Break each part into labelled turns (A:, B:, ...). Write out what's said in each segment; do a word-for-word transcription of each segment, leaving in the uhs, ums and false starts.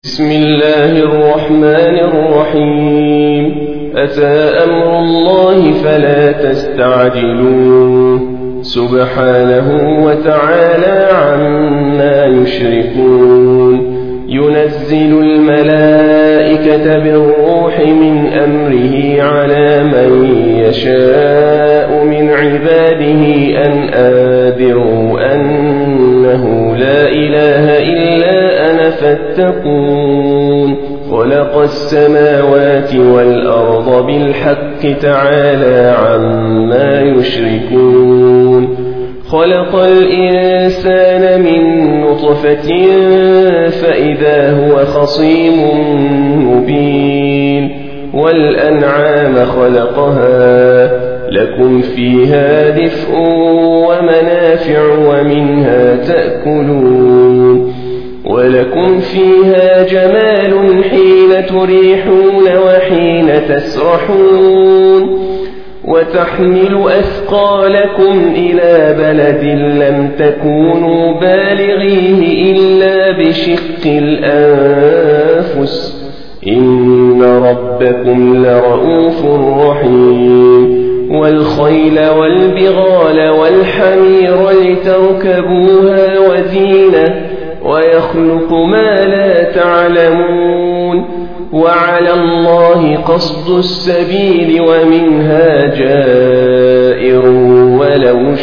A: بسم الله الرحمن الرحيم. أتى أمر الله فلا تستعجلوه سبحانه وتعالى عما يشركون. ينزل الملائكة بالروح من أمره على من يشاء من عباده أن أنذروا أنه لا إله إلا أنا فاتقون. خلق السماوات والأرض بالحق تعالى عما يشركون. خلق الإنسان من نطفة فإذا هو خصيم مبين. والأنعام خلقها لكم فيها دفء ومنافع ومنها تأكلون. ولكم فيها جمال حين تريحون وحين تسرحون. وتحمل أثقالكم إلى بلد لم تكونوا بالغيه إلا بشق الأنفس إن ربكم لرؤوف رحيم. والخيل والبغال والحمير لتركبوها وزينة ويخلق ما لا تعلمون. وعلى الله قصد السبيل ومنها جائر ولو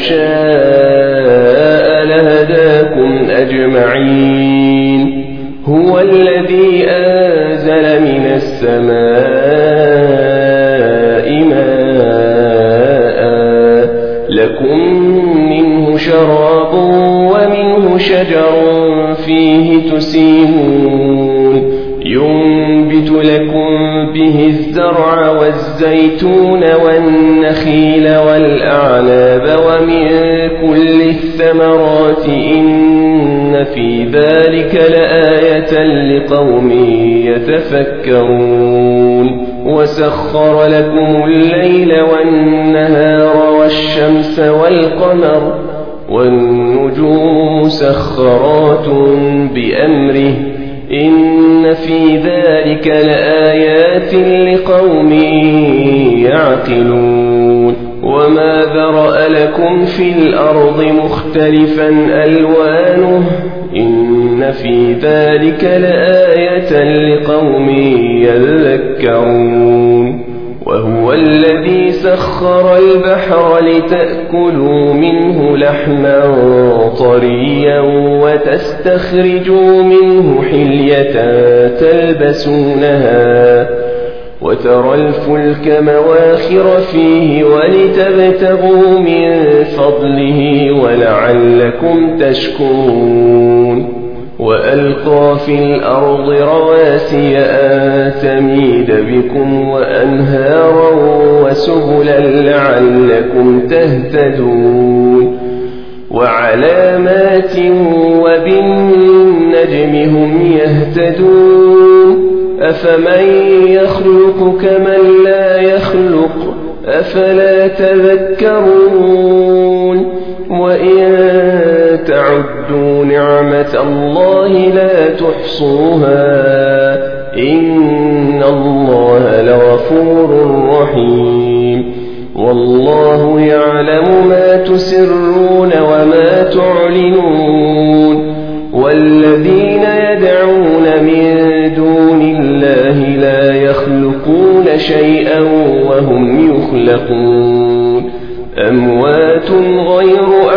A: شاء لهداكم أجمعين. هو الذي أنزل من السماء ماء لكم منه شراب ومنه شجر فيه تسيمون. ينبت لكم به الزرع والزيتون والنخيل والأعناب ومن كل الثمرات إن في ذلك لآية لقوم يتفكرون. وسخر لكم الليل والنهار والشمس والقمر والنجوم مسخرات بأمره إن في ذلك لآيات لقوم يعقلون. وما ذرأ لكم في الأرض مختلفا ألوانه إن في ذلك لآية لقوم يذكرون. وهو الذي سخر البحر لتأكلوا منه لحما طريا وتستخرجوا منه حلية تلبسونها وترى الفلك مواخر فيه ولتبتغوا من فضله ولعلكم تشكرون. وألقى في الأرض رواسي أن تميد بكم وأنهارا وسبلا لعلكم تهتدون. وعلامات وبالنجم هم يهتدون. أفمن يخلق كمن لا يخلق أفلا تذكرون. وإن تعدوا نعمة الله لا تحصوها إن الله لغفور رحيم. والله يعلم ما تسرون وما تعلنون. والذين يدعون من دون الله لا يخلقون شيئا وهم يخلقون. أموات غير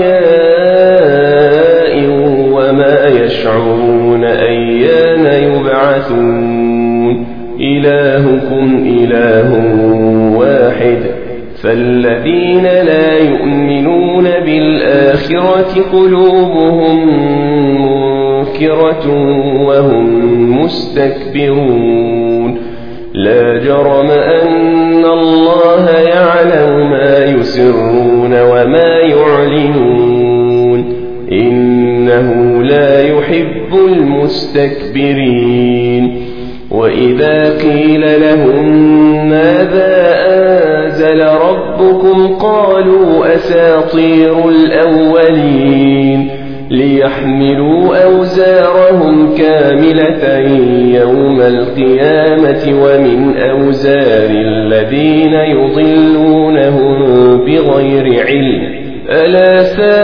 A: أحياء وما يشعرون أيان يبعثون. إلهكم إله واحد فالذين لا يؤمنون بالآخرة قلوبهم منكرة وهم مستكبرون. لا جرم أن الله يعلم ما يسرون وما يعلنون إنه لا يحب المستكبرين. وإذا قيل لهم ماذا أنزل ربكم قالوا أساطير الأولين ليحملوا أوزارهم كاملة يوم القيامة ومن أوزار الذين يضلونهم بغير علم ألا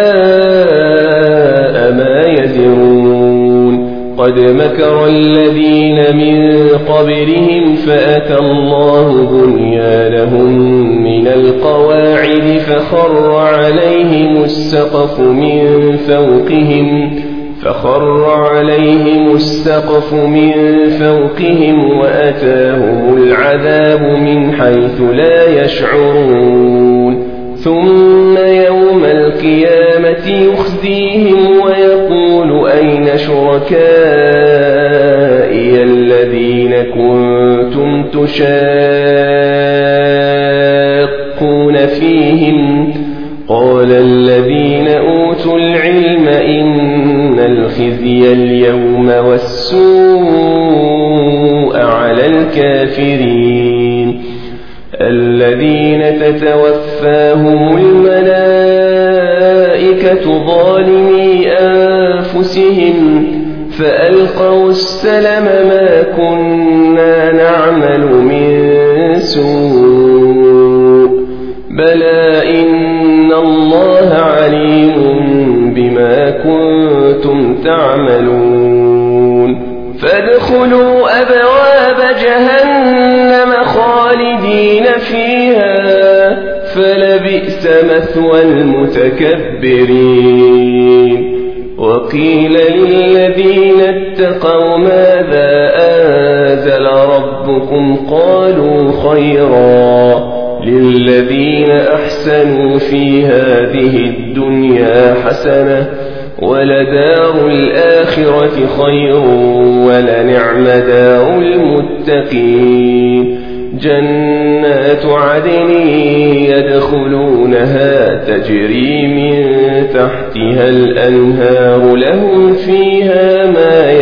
A: ساء ما يزرون قد مكر الذين من قبلهم فأتى الله بنيانهم من القواعد فخر عليهم السقف من فوقهم فخر عليهم السقف من فوقهم وأتاهم العذاب من حيث لا يشعرون ثم يوم القيامة يخزيهم ويقول أين شركائي الذين كنتم تشاقون فيهم قال الذين أوتوا العلم إن الخزي اليوم والسوء على الكافرين الذين تتوفاهم الملائكة ظالمي أنفسهم فألقوا السلم ما كنا نعمل من سوء بلى إن الله عليم بما كنتم تعملون فادخلوا أبواب جهنم خالدين فيها فلبئس مثوى المتكبرين وقيل للذين اتقوا ماذا أنزل ربكم قالوا خيرا للذين أحسنوا في هذه الدنيا حسنة ولدار الآخرة خير ولنعم دار المتقين جنات عدن يدخلونها تجري من تحتها الأنهار لهم فيها ما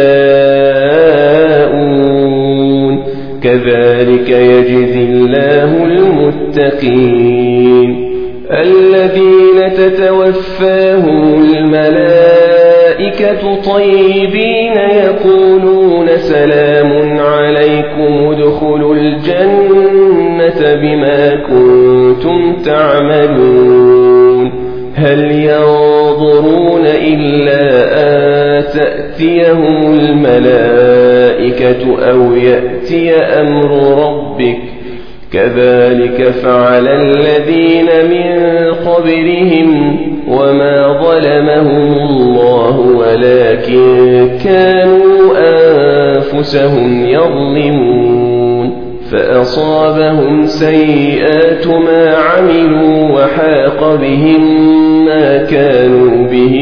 A: يشاءون كذلك يجزي الله المتقين الذين تتوفاهم الملائكة طيبين يقولون سلام عليكم ادخلوا الجنة بما كنتم تعملون هل ينظرون إلا أن تأتيهم الملائكة أو يأتي أمر ربك كذلك فعل الذين من قبلهم وما ظلمهم الله ولكن كانوا أنفسهم يظلمون فأصابهم سيئات ما عملوا وحاق بهم ما كانوا به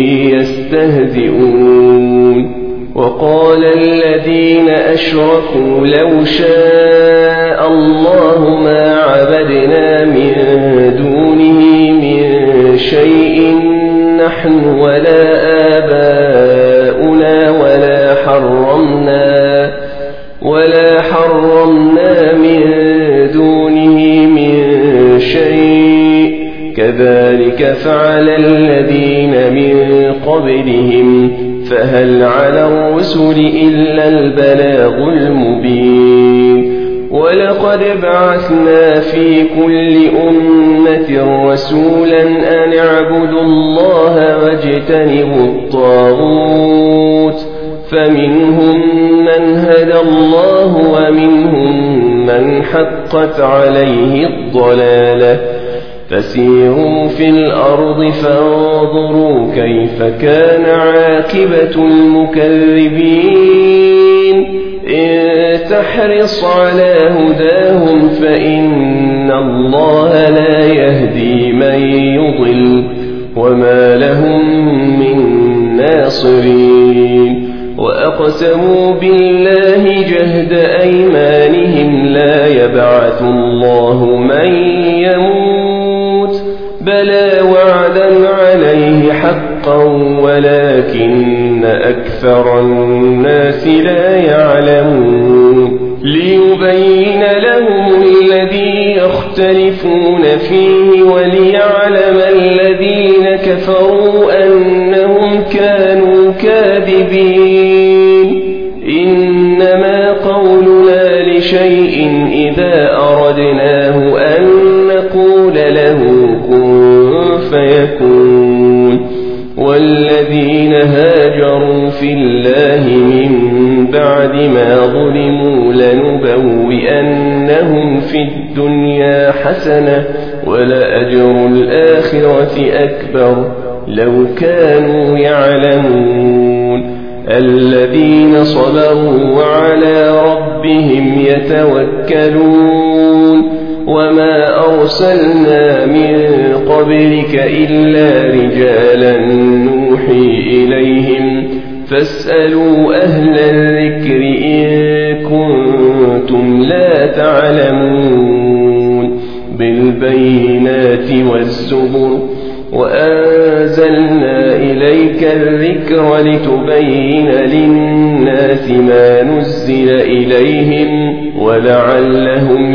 A: يستهزئون وقال الذين أشركوا لو شاء الله ما عبدنا من دونه من شيء نحن ولا آباؤنا ولا حرمنا ولا حرمنا من دونه من شيء كذلك فعل الذين من قبلهم فهل على الرسل إلا البلاغ المبين ولقد بعثنا في كل أمة رسولا أن اعبدوا الله واجتنبوا الطاغوت فمنهم من هدى الله ومنهم من حقت عليه الضلالة فسيروا في الأرض فانظروا كيف كان عاقبة المكذبين إن تحرص على هداهم فإن الله لا يهدي من يضل وما لهم من ناصرين وأقسموا بالله جهد أيمانهم لا يبعث الله من يموت بلى وعدا عليه حقا ولكن أكثر الناس لا يعلمون ليبين لهم الذي يختلفون فيه وليعلم الذين كفروا أنهم إنما قولنا لشيء إذا أردناه أن نقول له كن فيكون والذين هاجروا في الله من بعد ما ظلموا لنبوئنهم في الدنيا حسنة ولأجر الآخرة أكبر لو كانوا يعلمون الذين صبروا وعلى ربهم يتوكلون وما أرسلنا من قبلك إلا رجالا نوحي إليهم فاسألوا أهل الذكر إن كنتم لا تعلمون بالبينات والزبر وأنزلنا إليك الذكر لتبين للناس ما نزل إليهم ولعلهم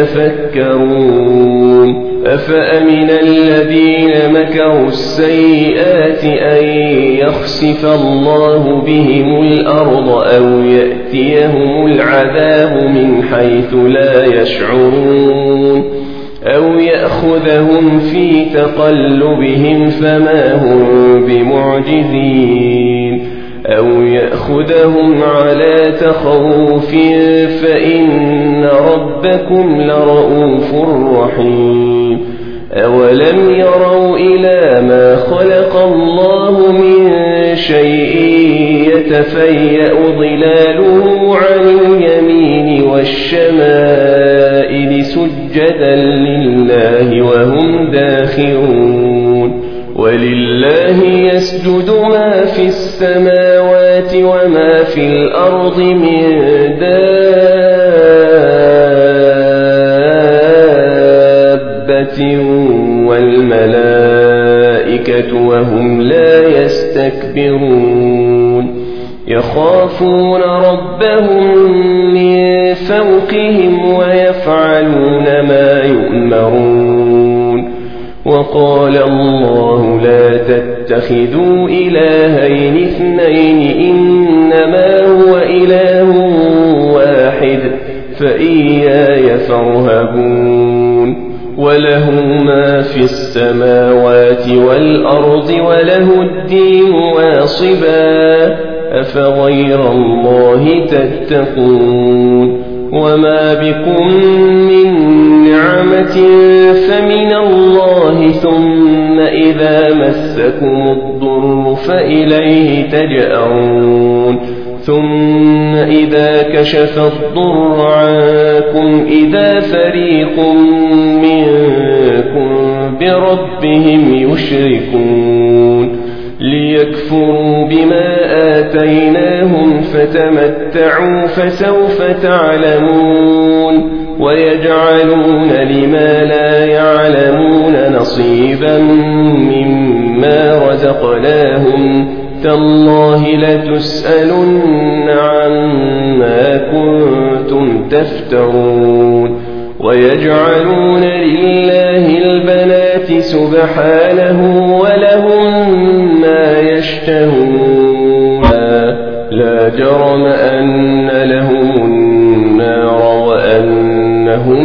A: يتفكرون أفأمن الذين مكروا السيئات أن يخسف الله بهم الأرض أو يأتيهم العذاب من حيث لا يشعرون أو يأخذهم في تقلبهم فما هم بمعجزين أو يأخذهم على تخوف فإن ربكم لرؤوف رحيم أولم يروا إلى ما خلق الله من شيء يتفيأ ظلاله عن اليمين والشمائل سجدا لله وهم داخرون ولله يسجد ما في السماوات وما في الأرض من دابة والملائكة وهم لا يستكبرون يخافون ربهم من فوقهم ويفعلون ما يؤمرون وقال الله لا تتخذوا إلهين اثنين إنما هو إله واحد فإياي فارهبون وله ما في السماوات والأرض وله الدين واصبا أفغير الله تتقون وما بكم من نعمة فمن الله ثم إذا مسكم الضر فإليه تجأرون ثم إذا كشف الضر عنكم إذا فريق منكم بربهم يشركون ليكفروا بما آتيناهم فتمتعوا فسوف تعلمون ويجعلون لما لا يعلمون نصيبا مما رزقناهم تالله لتسألن عما كنتم تفترون ويجعلون لله البنات سبحانه ولهم ما يشتهون لا جرم أن لهم النار وأنهم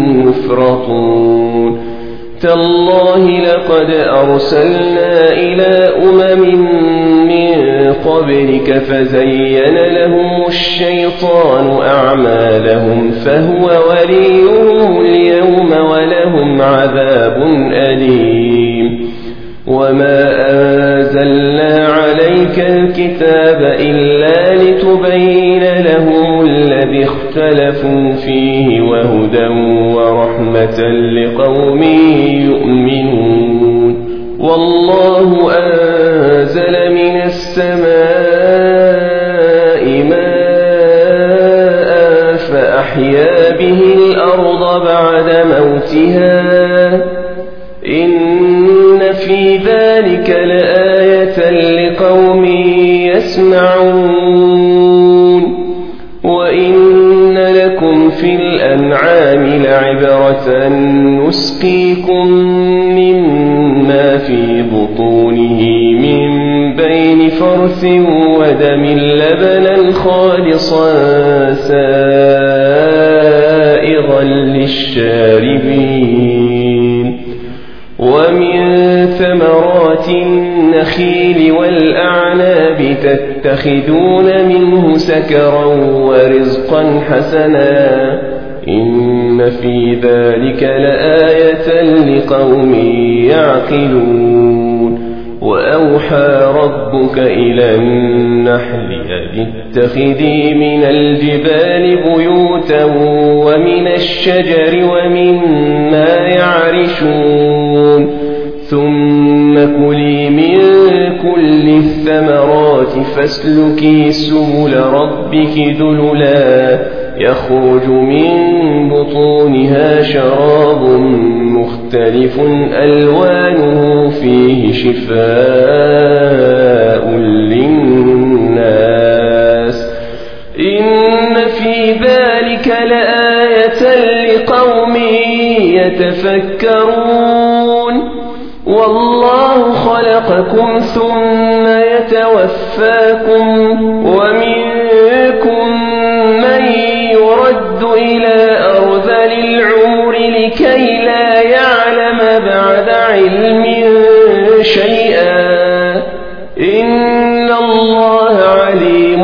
A: مفرطون تالله لقد أرسلنا إلى أمم من قبلك فزين لهم الشيطان أعمالهم فهو وليهم اليوم ولهم عذاب أليم وما أنزلنا عليك الكتاب إلا لتبين لهم الذي اختلفوا فيه وهدى ورحمة لقوم يؤمنون والله أنزل من السماء ماء فأحيا به الأرض بعد موتها إن في ذلك لآية لقوم يسمعون وإن لكم في الأنعام لعبرة نسقيكم مما في بطونه من بين فرث ودم لبنا خالصا خالصا سائغا للشاربين ومن ثمرات النخيل والأعناب تتخذون منه سكرا ورزقا حسنا إن في ذلك لآية لقوم يعقلون وأوحى ربك إلى النحل أن اتخذي من الجبال بيوتا ومن الشجر ومما يعرشون ثم كلي من كل الثمرات فاسلكي سبل ربك ذللا يخرج من بطونها شراب مختلف ألوانه فيه شفاء للناس إن في ذلك لآية لقوم يتفكرون والله خلقكم ثم يتوفاكم ومنكم من يرد إلى أرذل العمر لكي لا يعلم بعد علم شيئا إن الله عليم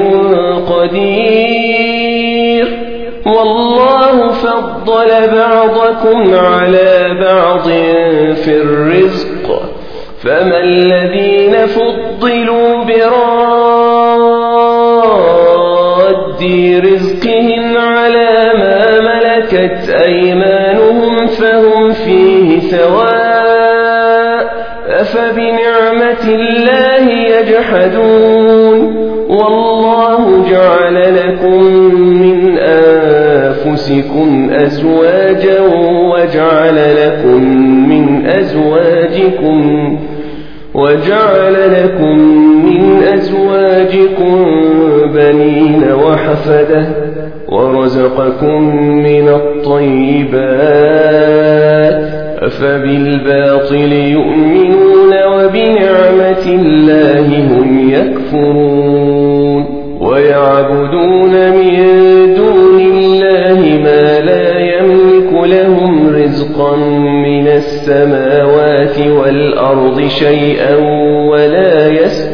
A: قدير والله فضل بعضكم على بعض في الرزق فما الذين فضلوا براد رزقهم على ما ملكت أيمانهم فهم فيه سواء أفبنعمة الله يجحدون والله جعل لكم من أنفسكم أزواجا وجعل لكم من أزواجكم وجعل لكم من أزواجكم بنين وحفدة ورزقكم من الطيبات أفبالباطل يؤمنون وبنعمة الله هم يكفرون ويعبدون من دون الله ما لا يملك لهم رزقا من السماوات والأرض شيئا ولا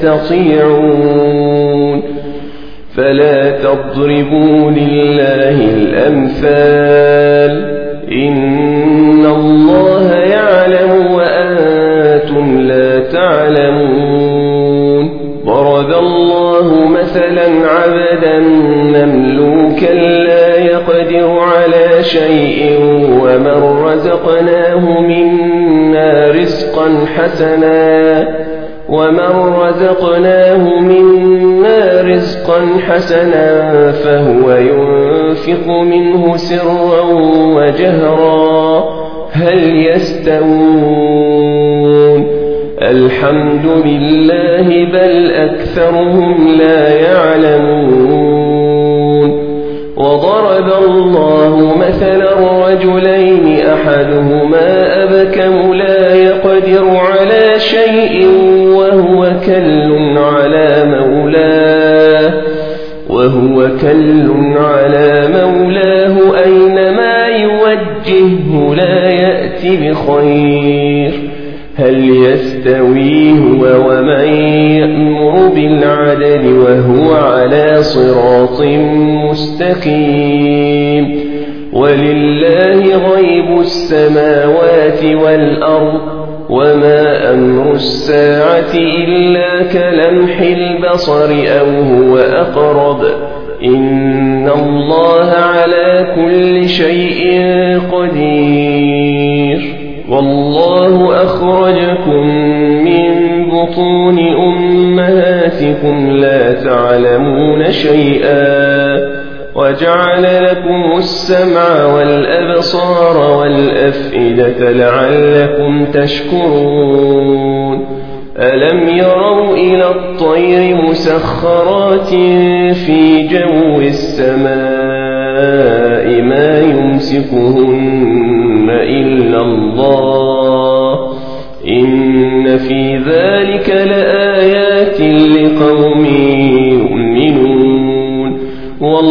A: يستطيعون فلا تضربوا لله الأمثال إن الله يعلم وأنتم لا تعلمون ضرب الله مثلا عبدا مملوكا لا يقدر على شيء ومن رزقناه منا رزقا حسنا ومن رزقناه منا رزقا حسنا فهو ينفق منه سرا وجهرا هل يستوون الحمد لله بل أكثرهم لا يعلمون وضرب الله مثلا رجلين أحدهما أبكم لا يقدر على شيء وهو كل على مولاه وهو كل على مولاه أينما يوجهه لا يأتي بخير هل يستوي هو ومن يأمر بالعدل وهو على صراط مستقيم ولله غيب السماوات والأرض وما أمر الساعة إلا كلمح البصر أو هو أقرب إن الله على كل شيء قدير والله أخرجكم من بطون أمهاتكم لا تعلمون شيئا وجعل لكم السمع والأبصار والأفئدة لعلكم تشكرون ألم يروا إلى الطير مسخرات في جو السماء ما يمسكهن إلا الله إن في ذلك لآيات لقوم يؤمنون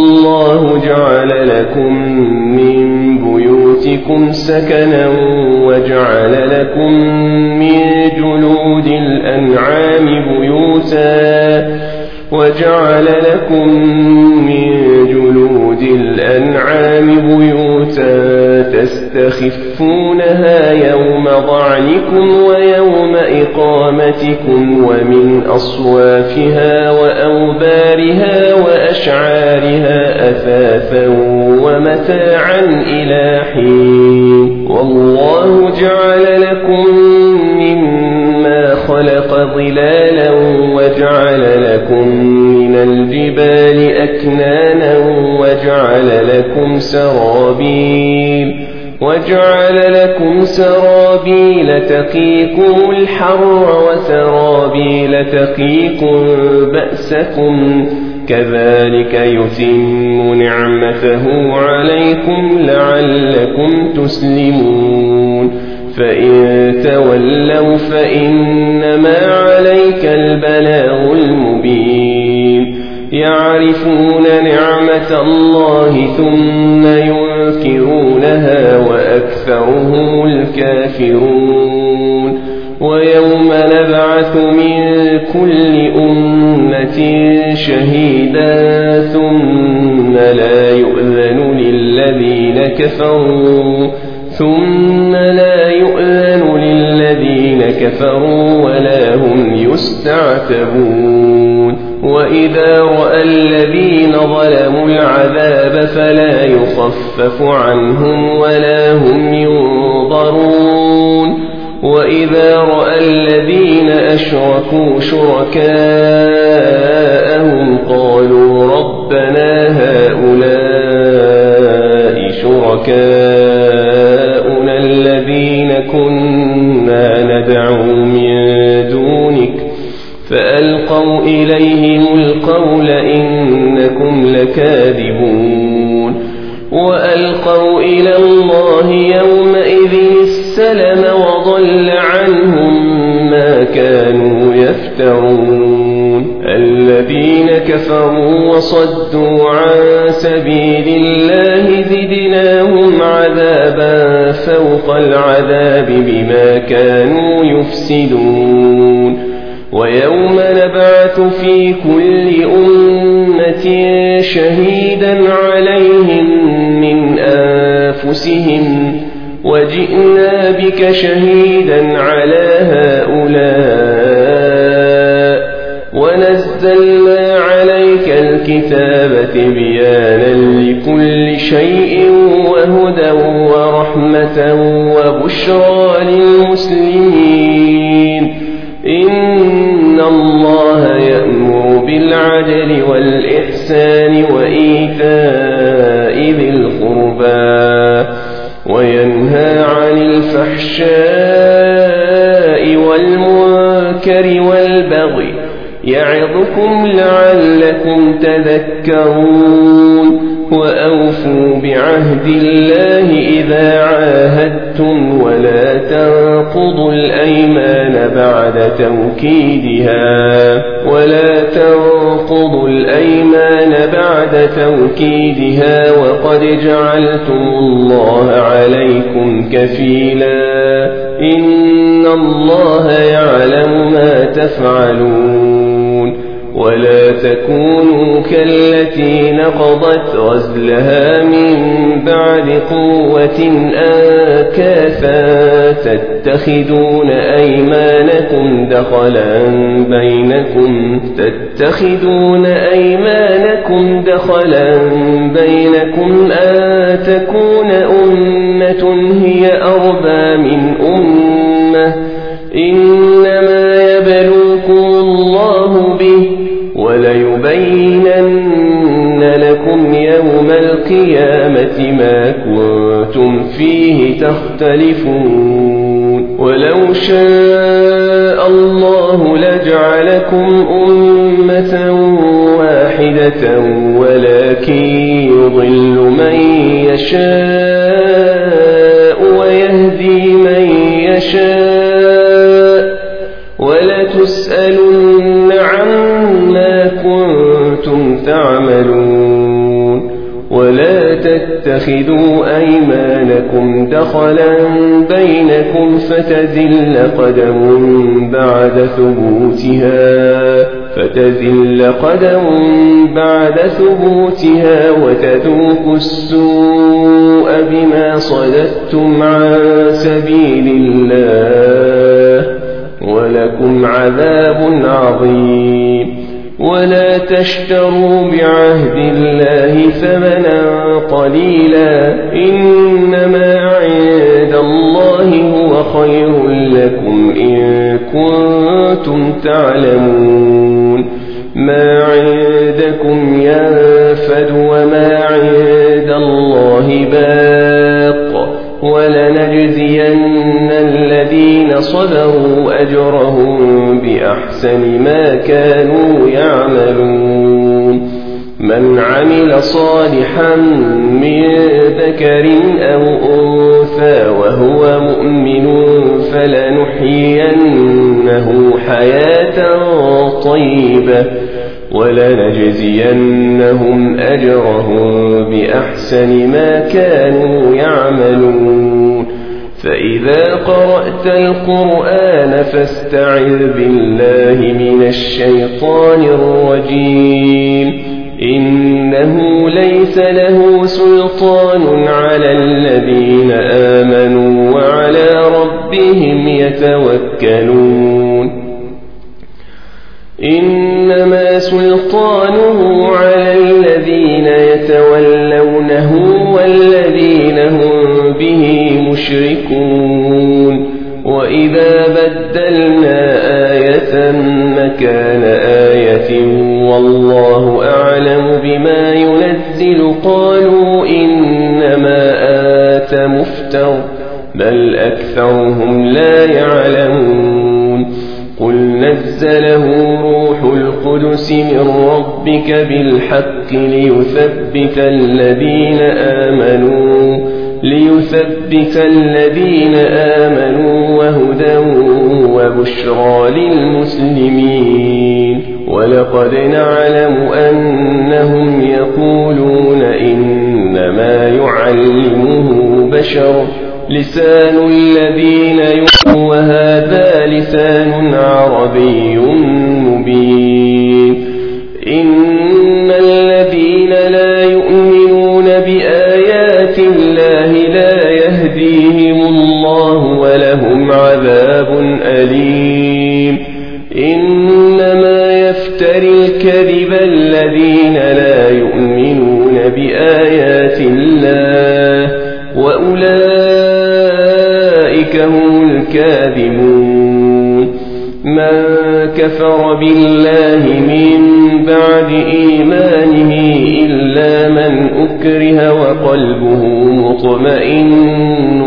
A: والله جعل لكم من بيوتكم سكنا وجعل لكم من جلود الأنعام بيوتا وجعل لكم من جلود الأنعام بيوتا تستخفونها يوم ضعنكم ويوم إقامتكم ومن أصوافها وأوبارها وأشعارها أثاثا ومتاعا إلى حين والله جعل لكم مما خلق ظلالا وجعل لكم من الجبال أكنانا وجعل لكم سرابيل وجعل لكم سرابيل تقيكم الحر وسرابيل تقيكم بأسكم كذلك يتم نعمته عليكم لعلكم تسلمون فإن تولوا فإنما عليك البلاغ المبين يعرفون نعمة الله ثم ينكرونها وأكثرهم الكافرون ويوم نبعث من كل أمة شهيدا ثم لا يؤذن للذين كفروا ثم لا يؤذن للذين كفروا ولا هم يستعتبون وإذا رأى الذين ظلموا العذاب فلا يخفف عنهم ولا هم ينظرون وإذا رأى الذين أشركوا شركاءهم قالوا ربنا هؤلاء شركاؤنا الذين كنا ندعو من دونك فألقوا إليهم القول إنكم لكاذبون وألقوا إلى الله يومئذ السلم وضل عنهم ما كانوا يفترون الذين كفروا وصدوا عن سبيل الله زدناهم عذابا فوق العذاب بما كانوا يفسدون ويوم نبعث في كل أمة شهيدا عليهم من أنفسهم وجئنا بك شهيدا على هؤلاء ونزلنا عليك الكتاب تبيانا لكل شيء وهدى ورحمة وبشرى للمسلمين إن الله يأمر بالعدل والإحسان وإيتاء ذي القربى وينهى عن الفحشاء والمنكر والبغي يعظكم لعلكم تذكرون وأوفوا بعهد الله إذا عاهدتم ولا تنقضوا الأيمان بعد توكيدها ولا تنقضوا الأيمان بعد توكيدها وقد جعلتم الله عليكم كفيلا إن الله يعلم ما تفعلون ولا تكونوا كالتي نقضت غزلها من بعد قوة أنكاثا تتخذون أيمانكم دخلا بينكم تتخذون أيمانكم دخلا بينكم أن تكون أمة هي أربى من أمة إنما يبلوكم الله به وليبينن لكم يوم القيامة ما كنتم فيه تختلفون ولو شاء الله لجعلكم أمة واحدة ولكن يضل من يشاء ويهدي من يشاء ولتسألن عما كنتم تعملون ولا تتخذوا أيمانكم دخلا بينكم فتزل قدم بعد ثبوتها فتزل قدم بعد ثبوتها وتذوقوا السوء بما صددتم عن سبيل الله ولكم عذاب عظيم. ولا تشتروا بعهد الله ثمنا قليلا إنما عند الله هو خير لكم إن كنتم تعلمون. ما عندكم ينفد وما عند الله باق ولنجزين الذين صبروا أجرهم بأحسن ما كانوا يعملون. من عمل صالحا من ذكر أو أنثى وهو مؤمن فلنحيينه حياة طيبة ولنجزينهم أجرهم بأحسن ما كانوا يعملون. فإذا قرأت القرآن فاستعذ بالله من الشيطان الرجيم إنه ليس له سلطان على الذين آمنوا وعلى ربهم يتوكلون. إنما سلطانه على الذين يتولونه والذين هم به مشركون. وإذا بدلنا آية مكان آية والله أعلم بما ينزل قالوا إنما أنت مفتر بل أكثرهم لا يعلمون. قل نزله روح القدس من ربك بالحق ليثبت الذين آمنوا ليثبت الذين آمنوا وهدى وبشرى للمسلمين. ولقد نعلم أنهم يقولون إنما يعلمه بشر لسان الذين يؤمنون وهذا لسان عربي مبين. إن الذين لا يؤمنون بآيات الله لا يهديهم الله ولهم عذاب أليم. إنما يفتري الكذب الذين لا يؤمنون بآيات الله وأولئك هم الكاذبون. من كفر بالله من بعد إيمانه إلا من أكره وقلبه مطمئن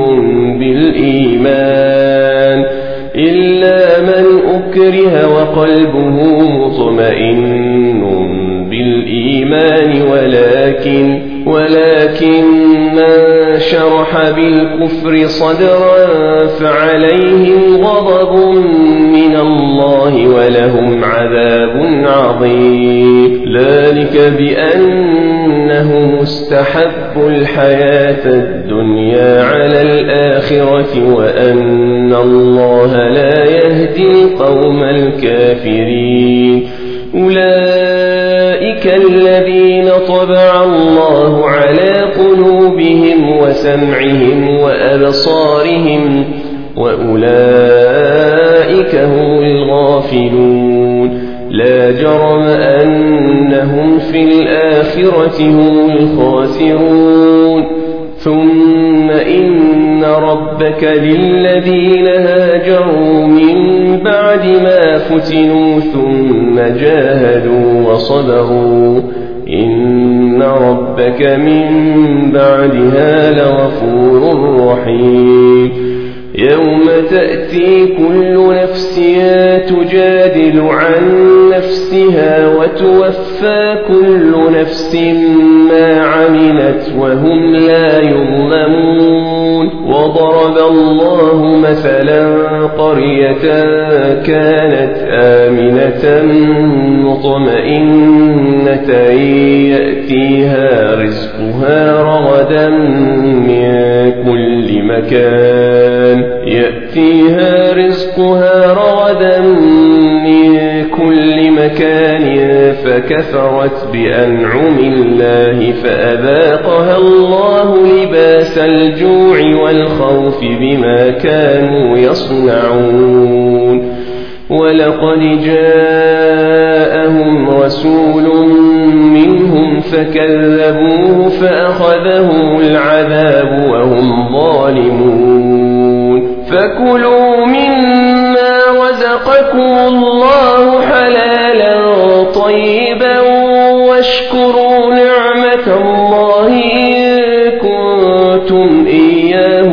A: بالإيمان إلا من أكره وقلبه مطمئن بالإيمان ولكن ولكن من شرح بالكفر صدرا فعليهم غضب من الله ولهم عذاب عظيم. ذلك بأنهم استحبوا الحياة الدنيا على الآخرة وأن الله لا يهدي القوم الكافرين. أولئك الذين طبع الله على قلوبهم وسمعهم وأبصارهم وأولئك هم الغافلون. لا جرم أنهم في الآخرة هم الخاسرون. ثم إن ربك للذين هاجروا من بعد ما فتنوا ثم جاهدوا وصبروا إن ربك من بعدها لغفور رحيم. يوم تأتي كل نفس تجادل عن نفسها وتوفى كل نفس ما عملت وهم لا يظلمون. وضرب الله مثلا قرية كانت آمنة مطمئنة يأتيها رزقها رغدا من كل مكان يأتيها رزقها رغدا من كل مكان فكفرت بأنعم الله فأذاقها الله لباس الجوع والخوف بما كانوا يصنعون ولقد جاءهم رسول منهم فكذبوه فأخذهم العذاب وهم ظالمون فكلوا مما رزقكم الله حلالا طيبا واشكروا نعمة الله إن كنتم إياه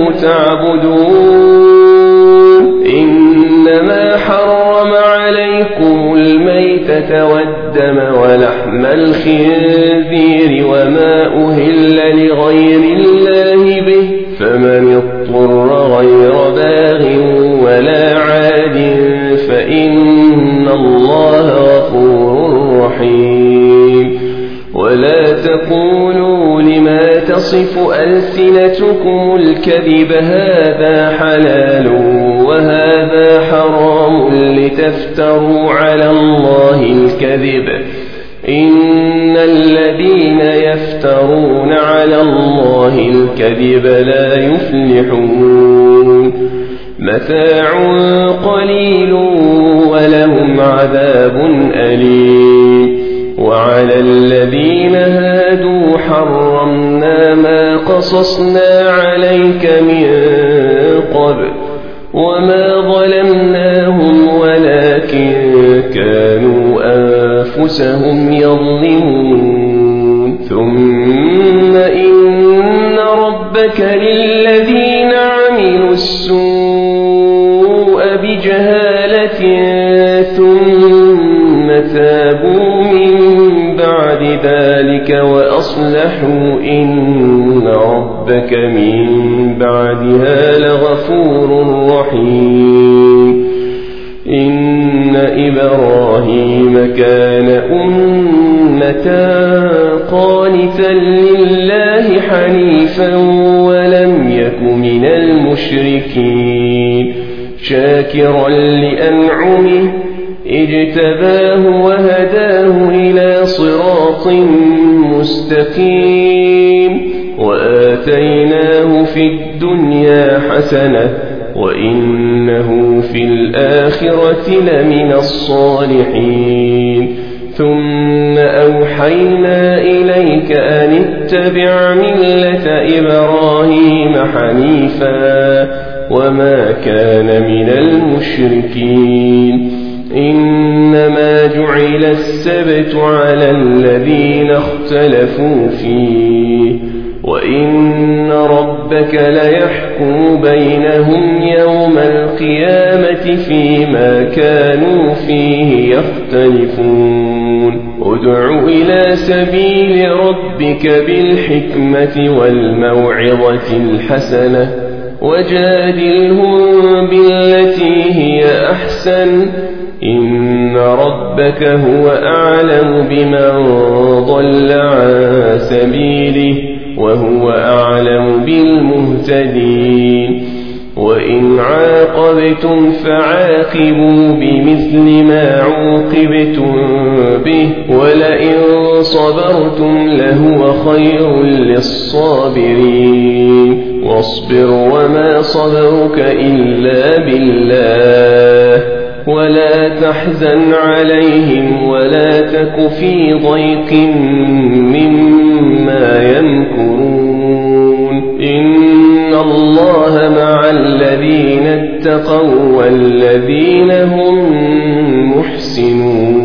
A: تعبدون إنما حرم عليكم الميتة والدم ولحم الخنزير وما أهل لغير الله به فمن اضطر غير باغ ولا عاد فإن الله غفور رحيم ولا تقولوا لما تصف ألسنتكم الكذب هذا حلال وهذا حرام لتفتروا على الله الكذب إن الذين يفترون على الله الكذب لا يفلحون متاع قليل ولهم عذاب أليم وعلى الذين هادوا حرمنا ما قصصنا عليك من قبل وما ظلمناهم ولكن كانوا أنفسهم يظلمون ثم إن ربك للذين عملوا السوء بجهالة ثم تابوا من بعد ذلك وأصلحوا إن ربك من بعدها لغفور رحيم إن إبراهيم كان أمة قانتا لله حنيفا ولم يك من المشركين شاكرا لأنعمه اجتباه وهداه إلى صراط مستقيم وآتيناه في الدنيا حسنة وإنه في الآخرة لمن الصالحين ثم أوحينا إليك أن اتبع ملة إبراهيم حنيفا وما كان من المشركين إنما جعل السبت على الذين اختلفوا فيه وإن ربك ليحكم بينهم يوم القيامة فيما كانوا فيه يختلفون ادع إلى سبيل ربك بالحكمة والموعظة الحسنة وجادلهم بالتي هي أحسن إن ربك هو أعلم بمن ضل عن سبيله وهو أعلم بالمهتدين وإن عاقبتم فعاقبوا بمثل ما عوقبتم به ولئن صبرتم لهو خير للصابرين واصبر وما صبرك إلا بالله ولا تحزن عليهم ولا تك في ضيق مما يمكرون إن الله مع الذين اتقوا والذين هم محسنون